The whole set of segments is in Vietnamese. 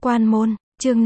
Quan môn, chương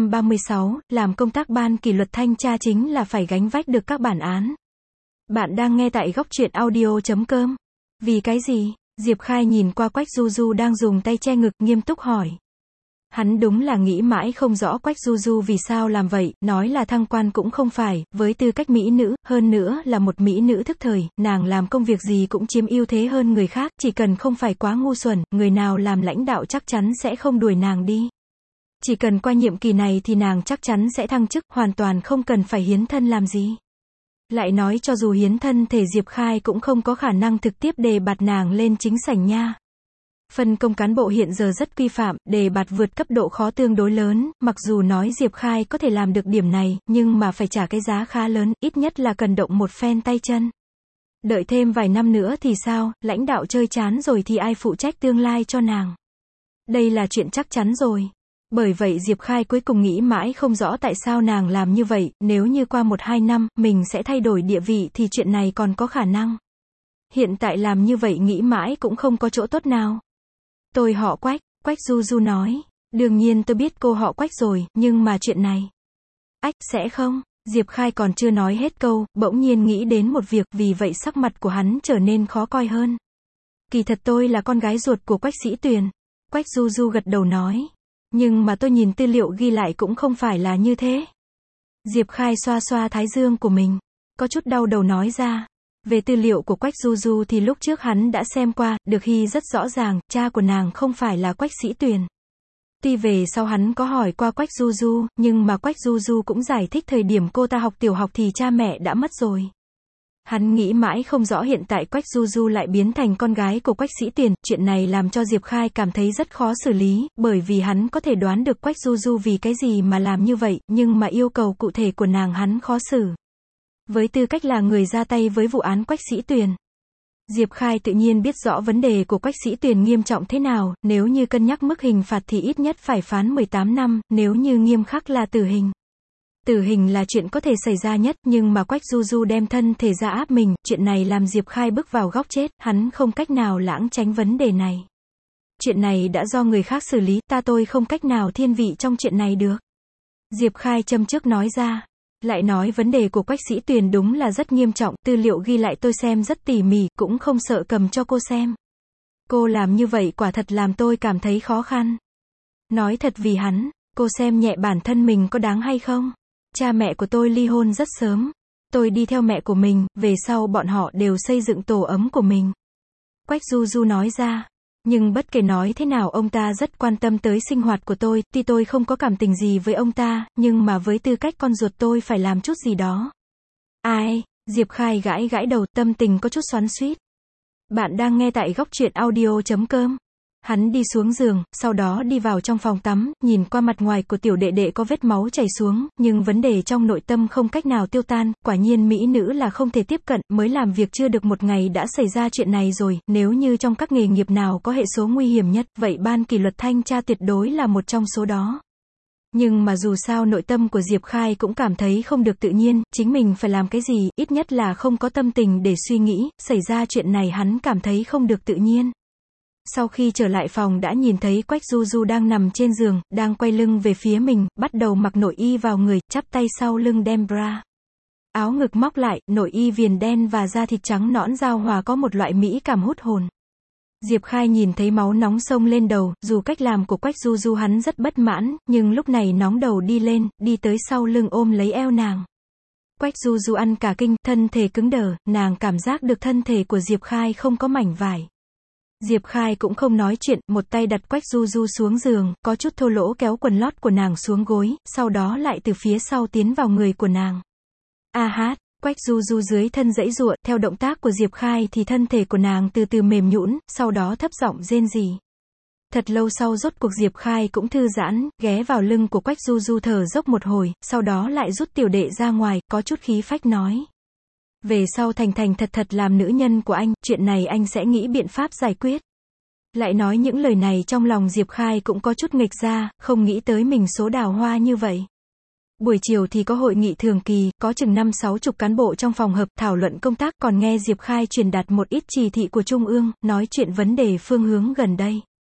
536, làm công tác ban kỷ luật thanh tra chính là phải gánh vác được các bản án. Bạn đang nghe tại góc truyện audio.com. Vì cái gì? Diệp Khai nhìn qua Quách Du Du đang dùng tay che ngực, nghiêm túc hỏi. Hắn đúng là nghĩ mãi không rõ Quách Du Du vì sao làm vậy, nói là thăng quan cũng không phải, với tư cách mỹ nữ, hơn nữa là một mỹ nữ thức thời, nàng làm công việc gì cũng chiếm ưu thế hơn người khác, chỉ cần không phải quá ngu xuẩn, người nào làm lãnh đạo chắc chắn sẽ không đuổi nàng đi. Chỉ cần qua nhiệm kỳ này thì nàng chắc chắn sẽ thăng chức, hoàn toàn không cần phải hiến thân làm gì. Lại nói cho dù hiến thân thể Diệp Khai cũng không có khả năng trực tiếp đề bạt nàng lên chính sảnh nha. Phân công cán bộ hiện giờ rất quy phạm, đề bạt vượt cấp độ khó tương đối lớn, mặc dù nói Diệp Khai có thể làm được điểm này, nhưng mà phải trả cái giá khá lớn, ít nhất là cần động một phen tay chân. Đợi thêm vài năm nữa thì sao, lãnh đạo chơi chán rồi thì ai phụ trách tương lai cho nàng. Đây là chuyện chắc chắn rồi. Bởi vậy Diệp Khai cuối cùng nghĩ mãi không rõ tại sao nàng làm như vậy, nếu như qua 1-2 năm, mình sẽ thay đổi địa vị thì chuyện này còn có khả năng. Hiện tại làm như vậy nghĩ mãi cũng không có chỗ tốt nào. Tôi họ Quách, Quách Du Du nói. Đương nhiên tôi biết cô họ Quách rồi, nhưng mà chuyện này. Ách, sẽ không? Diệp Khai còn chưa nói hết câu, bỗng nhiên nghĩ đến một việc, vì vậy sắc mặt của hắn trở nên khó coi hơn. Kỳ thật tôi là con gái ruột của Quách Sĩ Tuyền. Quách Du Du gật đầu nói. Nhưng mà tôi nhìn tư liệu ghi lại cũng không phải là như thế. Diệp Khai xoa xoa thái dương của mình, có chút đau đầu nói ra. Về tư liệu của Quách Du Du thì lúc trước hắn đã xem qua, được ghi rất rõ ràng, cha của nàng không phải là Quách Sĩ Tuyền. Tuy về sau hắn có hỏi qua Quách Du Du, nhưng mà Quách Du Du cũng giải thích thời điểm cô ta học tiểu học thì cha mẹ đã mất rồi. Hắn nghĩ mãi không rõ hiện tại Quách Du Du lại biến thành con gái của Quách Sĩ Tuyền, chuyện này làm cho Diệp Khai cảm thấy rất khó xử lý, bởi vì hắn có thể đoán được Quách Du Du vì cái gì mà làm như vậy, nhưng mà yêu cầu cụ thể của nàng hắn khó xử. Với tư cách là người ra tay với vụ án Quách Sĩ Tuyền, Diệp Khai tự nhiên biết rõ vấn đề của Quách Sĩ Tuyền nghiêm trọng thế nào, nếu như cân nhắc mức hình phạt thì ít nhất phải phán 18 năm, nếu như nghiêm khắc là tử hình. Tử hình là chuyện có thể xảy ra nhất, nhưng mà Quách Du Du đem thân thể ra áp mình, chuyện này làm Diệp Khai bước vào góc chết, hắn không cách nào lảng tránh vấn đề này. Chuyện này đã do người khác xử lý, tôi không cách nào thiên vị trong chuyện này được. Diệp Khai châm chước nói ra. Lại nói vấn đề của Quách Sĩ Tuyền đúng là rất nghiêm trọng, tư liệu ghi lại tôi xem rất tỉ mỉ, cũng không sợ cầm cho cô xem. Cô làm như vậy quả thật làm tôi cảm thấy khó khăn. Nói thật vì hắn, cô xem nhẹ bản thân mình có đáng hay không? Cha mẹ của tôi ly hôn rất sớm. Tôi đi theo mẹ của mình, về sau bọn họ đều xây dựng tổ ấm của mình. Quách Du Du nói ra. Nhưng bất kể nói thế nào ông ta rất quan tâm tới sinh hoạt của tôi, tuy tôi không có cảm tình gì với ông ta, nhưng mà với tư cách con ruột tôi phải làm chút gì đó. Ai? Diệp Khai gãi gãi đầu, tâm tình có chút xoắn xuýt. Bạn đang nghe tại góc truyện audio.com. Hắn đi xuống giường, sau đó đi vào trong phòng tắm, nhìn qua mặt ngoài của tiểu đệ đệ có vết máu chảy xuống, nhưng vấn đề trong nội tâm không cách nào tiêu tan, quả nhiên mỹ nữ là không thể tiếp cận, mới làm việc chưa được một ngày đã xảy ra chuyện này rồi, nếu như trong các nghề nghiệp nào có hệ số nguy hiểm nhất, vậy ban kỷ luật thanh tra tuyệt đối là một trong số đó. Nhưng mà dù sao nội tâm của Diệp Khai cũng cảm thấy không được tự nhiên, chính mình phải làm cái gì, ít nhất là không có tâm tình để suy nghĩ, xảy ra chuyện này hắn cảm thấy không được tự nhiên. Sau khi trở lại phòng đã nhìn thấy Quách Du Du đang nằm trên giường, đang quay lưng về phía mình, bắt đầu mặc nội y vào người, chắp tay sau lưng đem bra. Áo ngực móc lại, nội y viền đen và da thịt trắng nõn giao hòa có một loại mỹ cảm hút hồn. Diệp Khai nhìn thấy máu nóng xông lên đầu, dù cách làm của Quách Du Du hắn rất bất mãn, nhưng lúc này nóng đầu đi lên, đi tới sau lưng ôm lấy eo nàng. Quách Du Du ăn cả kinh, thân thể cứng đờ, nàng cảm giác được thân thể của Diệp Khai không có mảnh vải. Diệp Khai cũng không nói chuyện, một tay đặt Quách Du Du xuống giường, có chút thô lỗ kéo quần lót của nàng xuống gối, sau đó lại từ phía sau tiến vào người của nàng. A hát, Quách Du Du dưới thân giãy giụa, theo động tác của Diệp Khai thì thân thể của nàng từ từ mềm nhũn, sau đó thấp giọng rên rỉ. Thật lâu sau rốt cuộc Diệp Khai cũng thư giãn, ghé vào lưng của Quách Du Du thở dốc một hồi, sau đó lại rút tiểu đệ ra ngoài, có chút khí phách nói. Về sau thành thành thật thật làm nữ nhân của anh, chuyện này anh sẽ nghĩ biện pháp giải quyết. Lại nói những lời này trong lòng Diệp Khai cũng có chút nghịch ra, không nghĩ tới mình số đào hoa như vậy. Buổi chiều thì có hội nghị thường kỳ, có chừng 50-60 cán bộ trong phòng họp thảo luận công tác, còn nghe Diệp Khai truyền đạt một ít chỉ thị của Trung ương, nói chuyện vấn đề phương hướng gần đây.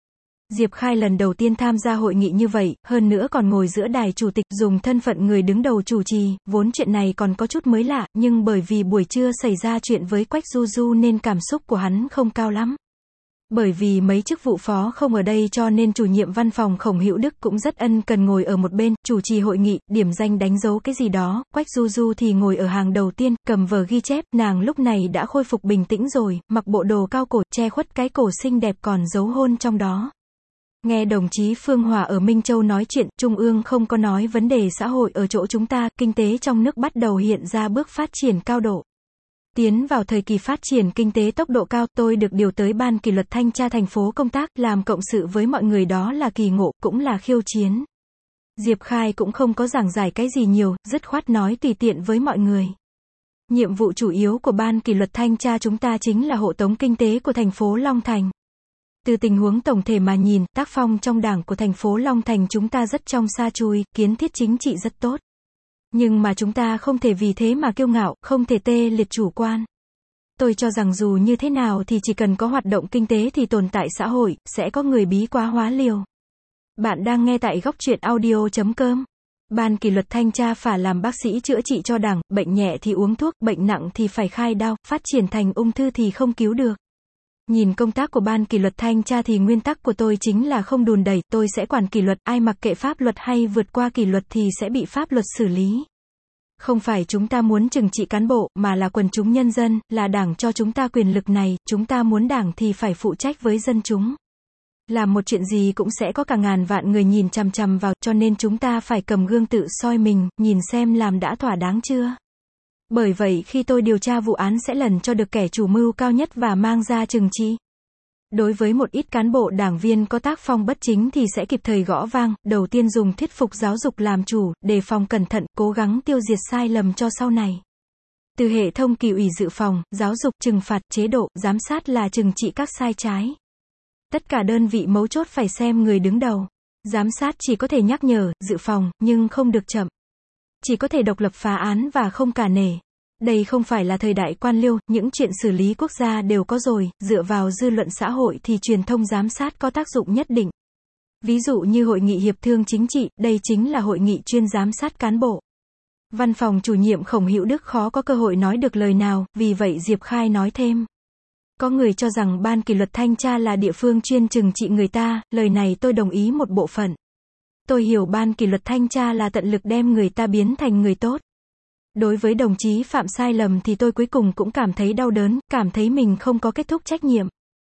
Diệp Khai lần đầu tiên tham gia hội nghị như vậy, hơn nữa còn ngồi giữa đài chủ tịch, dùng thân phận người đứng đầu chủ trì, vốn chuyện này còn có chút mới lạ, nhưng bởi vì buổi trưa xảy ra chuyện với Quách Du Du nên cảm xúc của hắn không cao lắm. Bởi vì mấy chức vụ phó không ở đây cho nên chủ nhiệm văn phòng Khổng Hữu Đức cũng rất ân cần ngồi ở một bên, chủ trì hội nghị, điểm danh đánh dấu cái gì đó, Quách Du Du thì ngồi ở hàng đầu tiên, cầm vở ghi chép, nàng lúc này đã khôi phục bình tĩnh rồi, mặc bộ đồ cao cổ, che khuất cái cổ xinh đẹp còn dấu hôn trong đó. Nghe đồng chí Phương Hòa ở Minh Châu nói chuyện, Trung ương không có nói vấn đề xã hội ở chỗ chúng ta, kinh tế trong nước bắt đầu hiện ra bước phát triển cao độ. Tiến vào thời kỳ phát triển kinh tế tốc độ cao, tôi được điều tới Ban kỷ luật thanh tra thành phố công tác, làm cộng sự với mọi người đó là kỳ ngộ, cũng là khiêu chiến. Diệp Khai cũng không có giảng giải cái gì nhiều, dứt khoát nói tùy tiện với mọi người. Nhiệm vụ chủ yếu của Ban kỷ luật thanh tra chúng ta chính là hộ tống kinh tế của thành phố Long Thành. Từ tình huống tổng thể mà nhìn, tác phong trong đảng của thành phố Long Thành chúng ta rất trong sa chui, kiến thiết chính trị rất tốt. Nhưng mà chúng ta không thể vì thế mà kiêu ngạo, không thể tê liệt chủ quan. Tôi cho rằng dù như thế nào thì chỉ cần có hoạt động kinh tế thì tồn tại xã hội, sẽ có người bí quá hóa liều. Bạn đang nghe tại góc truyện audio.com. Ban kỷ luật thanh tra phải làm bác sĩ chữa trị cho đảng, bệnh nhẹ thì uống thuốc, bệnh nặng thì phải khai đao, phát triển thành ung thư thì không cứu được. Nhìn công tác của Ban kỷ luật thanh tra thì nguyên tắc của tôi chính là không đùn đẩy, tôi sẽ quản kỷ luật, ai mặc kệ pháp luật hay vượt qua kỷ luật thì sẽ bị pháp luật xử lý. Không phải chúng ta muốn trừng trị cán bộ, mà là quần chúng nhân dân, là đảng cho chúng ta quyền lực này, chúng ta muốn đảng thì phải phụ trách với dân chúng. Làm một chuyện gì cũng sẽ có cả ngàn vạn người nhìn chằm chằm vào, cho nên chúng ta phải cầm gương tự soi mình, nhìn xem làm đã thỏa đáng chưa. Bởi vậy khi tôi điều tra vụ án sẽ lần cho được kẻ chủ mưu cao nhất và mang ra trừng trị. Đối với một ít cán bộ đảng viên có tác phong bất chính thì sẽ kịp thời gõ vang, đầu tiên dùng thuyết phục giáo dục làm chủ, đề phòng cẩn thận, cố gắng tiêu diệt sai lầm cho sau này. Từ hệ thống kỷ ủy dự phòng, giáo dục, trừng phạt, chế độ, giám sát là trừng trị các sai trái. Tất cả đơn vị mấu chốt phải xem người đứng đầu. Giám sát chỉ có thể nhắc nhở, dự phòng, nhưng không được chậm. Chỉ có thể độc lập phá án và không cả nể. Đây không phải là thời đại quan liêu, những chuyện xử lý quốc gia đều có rồi, dựa vào dư luận xã hội thì truyền thông giám sát có tác dụng nhất định. Ví dụ như hội nghị hiệp thương chính trị, đây chính là hội nghị chuyên giám sát cán bộ. Văn phòng chủ nhiệm Khổng Hữu Đức khó có cơ hội nói được lời nào, vì vậy Diệp Khai nói thêm. Có người cho rằng Ban kỷ luật thanh tra là địa phương chuyên trừng trị người ta, lời này tôi đồng ý một bộ phận. Tôi hiểu Ban kỷ luật thanh tra là tận lực đem người ta biến thành người tốt. Đối với đồng chí phạm sai lầm thì tôi cuối cùng cũng cảm thấy đau đớn, cảm thấy mình không có kết thúc trách nhiệm.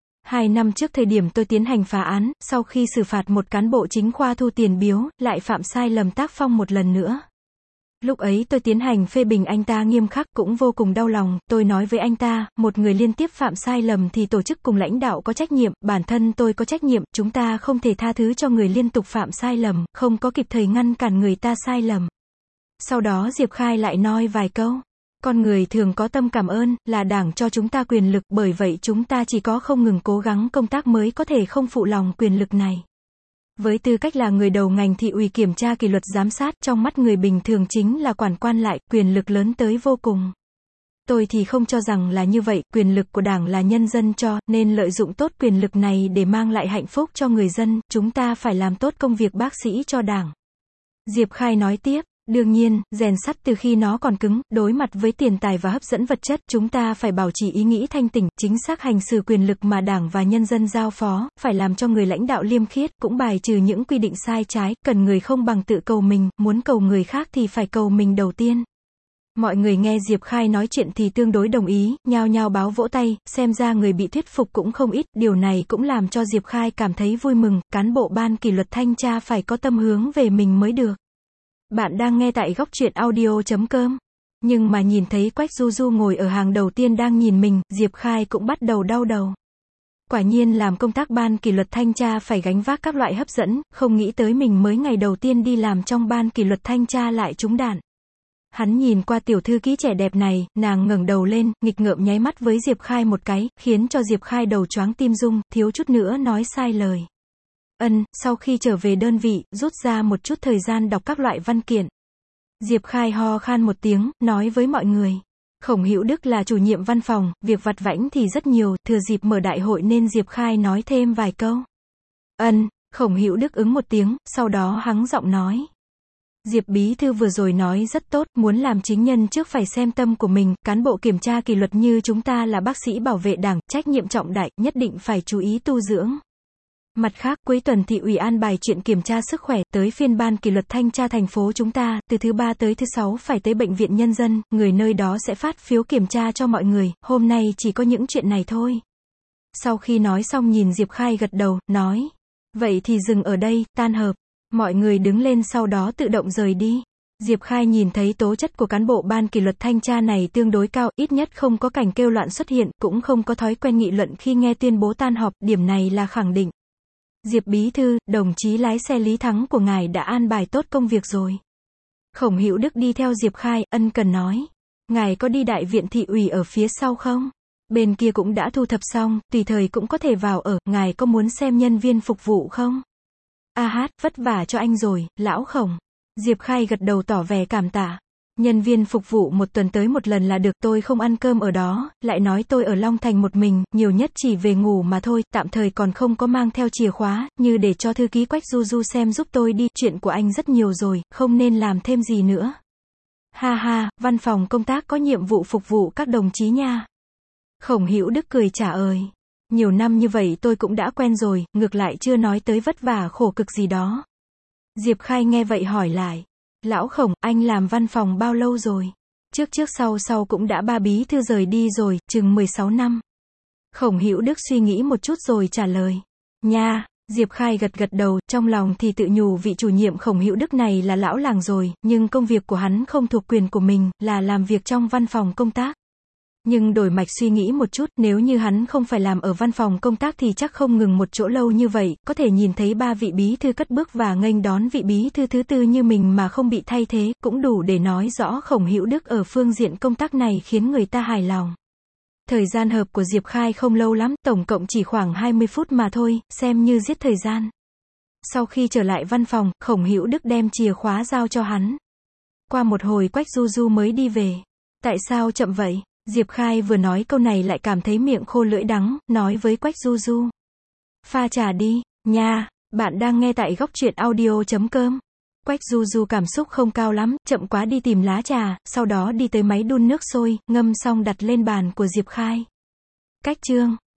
2 năm trước thời điểm tôi tiến hành phá án, sau khi xử phạt một cán bộ chính khoa thu tiền biếu, lại phạm sai lầm tác phong một lần nữa. Lúc ấy tôi tiến hành phê bình anh ta nghiêm khắc, cũng vô cùng đau lòng, tôi nói với anh ta, một người liên tiếp phạm sai lầm thì tổ chức cùng lãnh đạo có trách nhiệm, bản thân tôi có trách nhiệm, chúng ta không thể tha thứ cho người liên tục phạm sai lầm, không có kịp thời ngăn cản người ta sai lầm. Sau đó Diệp Khai lại nói vài câu. Con người thường có tâm cảm ơn, là đảng cho chúng ta quyền lực, bởi vậy chúng ta chỉ có không ngừng cố gắng công tác mới có thể không phụ lòng quyền lực này. Với tư cách là người đầu ngành thị ủy kiểm tra kỷ luật giám sát, trong mắt người bình thường chính là quản quan lại, quyền lực lớn tới vô cùng. Tôi thì không cho rằng là như vậy, quyền lực của đảng là nhân dân cho, nên lợi dụng tốt quyền lực này để mang lại hạnh phúc cho người dân, chúng ta phải làm tốt công việc bác sĩ cho đảng. Diệp Khai nói tiếp. Đương nhiên, rèn sắt từ khi nó còn cứng, đối mặt với tiền tài và hấp dẫn vật chất, chúng ta phải bảo trì ý nghĩ thanh tỉnh, chính xác hành xử quyền lực mà đảng và nhân dân giao phó, phải làm cho người lãnh đạo liêm khiết, cũng bài trừ những quy định sai trái, cần người không bằng tự cầu mình, muốn cầu người khác thì phải cầu mình đầu tiên. Mọi người nghe Diệp Khai nói chuyện thì tương đối đồng ý, nhao nhao báo vỗ tay, xem ra người bị thuyết phục cũng không ít, điều này cũng làm cho Diệp Khai cảm thấy vui mừng, cán bộ Ban kỷ luật thanh tra phải có tâm hướng về mình mới được. Bạn đang nghe tại góc truyện audio.com. Nhưng mà nhìn thấy Quách Du Du ngồi ở hàng đầu tiên đang nhìn mình, Diệp Khai cũng bắt đầu đau đầu. Quả nhiên làm công tác Ban kỷ luật thanh tra phải gánh vác các loại hấp dẫn, không nghĩ tới mình mới ngày đầu tiên đi làm trong Ban kỷ luật thanh tra lại trúng đạn. Hắn nhìn qua tiểu thư ký trẻ đẹp này, nàng ngẩng đầu lên, nghịch ngợm nháy mắt với Diệp Khai một cái, khiến cho Diệp Khai đầu choáng tim rung, thiếu chút nữa nói sai lời. Sau khi trở về đơn vị, rút ra một chút thời gian đọc các loại văn kiện. Diệp Khai ho khan một tiếng, nói với mọi người. Khổng Hữu Đức là chủ nhiệm văn phòng, việc vặt vãnh thì rất nhiều, thừa dịp mở đại hội nên Diệp Khai nói thêm vài câu. Ân, Khổng Hữu Đức ứng một tiếng, sau đó hắng giọng nói. Diệp bí thư vừa rồi nói rất tốt, muốn làm chính nhân trước phải xem tâm của mình, cán bộ kiểm tra kỷ luật như chúng ta là bác sĩ bảo vệ đảng, trách nhiệm trọng đại, nhất định phải chú ý tu dưỡng. Mặt khác, cuối tuần thị ủy an bài chuyện kiểm tra sức khỏe, tới phiên ban kỷ luật thanh tra thành phố chúng ta, từ thứ 3 tới thứ 6 phải tới bệnh viện nhân dân, người nơi đó sẽ phát phiếu kiểm tra cho mọi người, hôm nay chỉ có những chuyện này thôi. Sau khi nói xong nhìn Diệp Khai gật đầu, nói. Vậy thì dừng ở đây, tan họp. Mọi người đứng lên sau đó tự động rời đi. Diệp Khai nhìn thấy tố chất của cán bộ ban kỷ luật thanh tra này tương đối cao, ít nhất không có cảnh kêu loạn xuất hiện, cũng không có thói quen nghị luận khi nghe tuyên bố tan họp, điểm này là khẳng định. Diệp bí thư, đồng chí lái xe Lý Thắng của ngài đã an bài tốt công việc rồi. Khổng Hữu Đức đi theo Diệp Khai, ân cần nói. Ngài có đi đại viện thị ủy ở phía sau không? Bên kia cũng đã thu thập xong, tùy thời cũng có thể vào ở, ngài có muốn xem nhân viên phục vụ không? A hát, vất vả cho anh rồi, lão Khổng. Diệp Khai gật đầu tỏ vẻ cảm tạ. Nhân viên phục vụ một tuần tới một lần là được, tôi không ăn cơm ở đó, lại nói tôi ở Long Thành một mình, nhiều nhất chỉ về ngủ mà thôi, tạm thời còn không có mang theo chìa khóa, như để cho thư ký Quách Du Du xem giúp tôi đi, chuyện của anh rất nhiều rồi, không nên làm thêm gì nữa. Ha ha, văn phòng công tác có nhiệm vụ phục vụ các đồng chí nha. Khổng Hữu Đức cười trả ơi. Nhiều năm như vậy tôi cũng đã quen rồi, ngược lại chưa nói tới vất vả khổ cực gì đó. Diệp Khai nghe vậy hỏi lại. Lão Khổng, anh làm văn phòng bao lâu rồi? Trước sau cũng đã ba bí thư rời đi rồi, chừng 16 năm. Khổng Hữu Đức suy nghĩ một chút rồi trả lời. Nha, Diệp Khai gật đầu, trong lòng thì tự nhủ vị chủ nhiệm Khổng Hữu Đức này là lão làng rồi, nhưng công việc của hắn không thuộc quyền của mình, là làm việc trong văn phòng công tác. Nhưng đổi mạch suy nghĩ một chút, nếu như hắn không phải làm ở văn phòng công tác thì chắc không ngừng một chỗ lâu như vậy, có thể nhìn thấy ba vị bí thư cất bước và nghênh đón vị bí thư thứ tư như mình mà không bị thay thế, cũng đủ để nói rõ Khổng Hữu Đức ở phương diện công tác này khiến người ta hài lòng. Thời gian họp của Diệp Khai không lâu lắm, tổng cộng chỉ khoảng 20 phút mà thôi, xem như giết thời gian. Sau khi trở lại văn phòng, Khổng Hữu Đức đem chìa khóa giao cho hắn. Qua một hồi Quách Du Du mới đi về. Tại sao chậm vậy? Diệp Khai vừa nói câu này lại cảm thấy miệng khô lưỡi đắng, nói với Quách Du Du. Pha trà đi, nha, bạn đang nghe tại góc truyện audio.com. Quách Du Du cảm xúc không cao lắm, chậm quá đi tìm lá trà, sau đó đi tới máy đun nước sôi, ngâm xong đặt lên bàn của Diệp Khai. Cách chương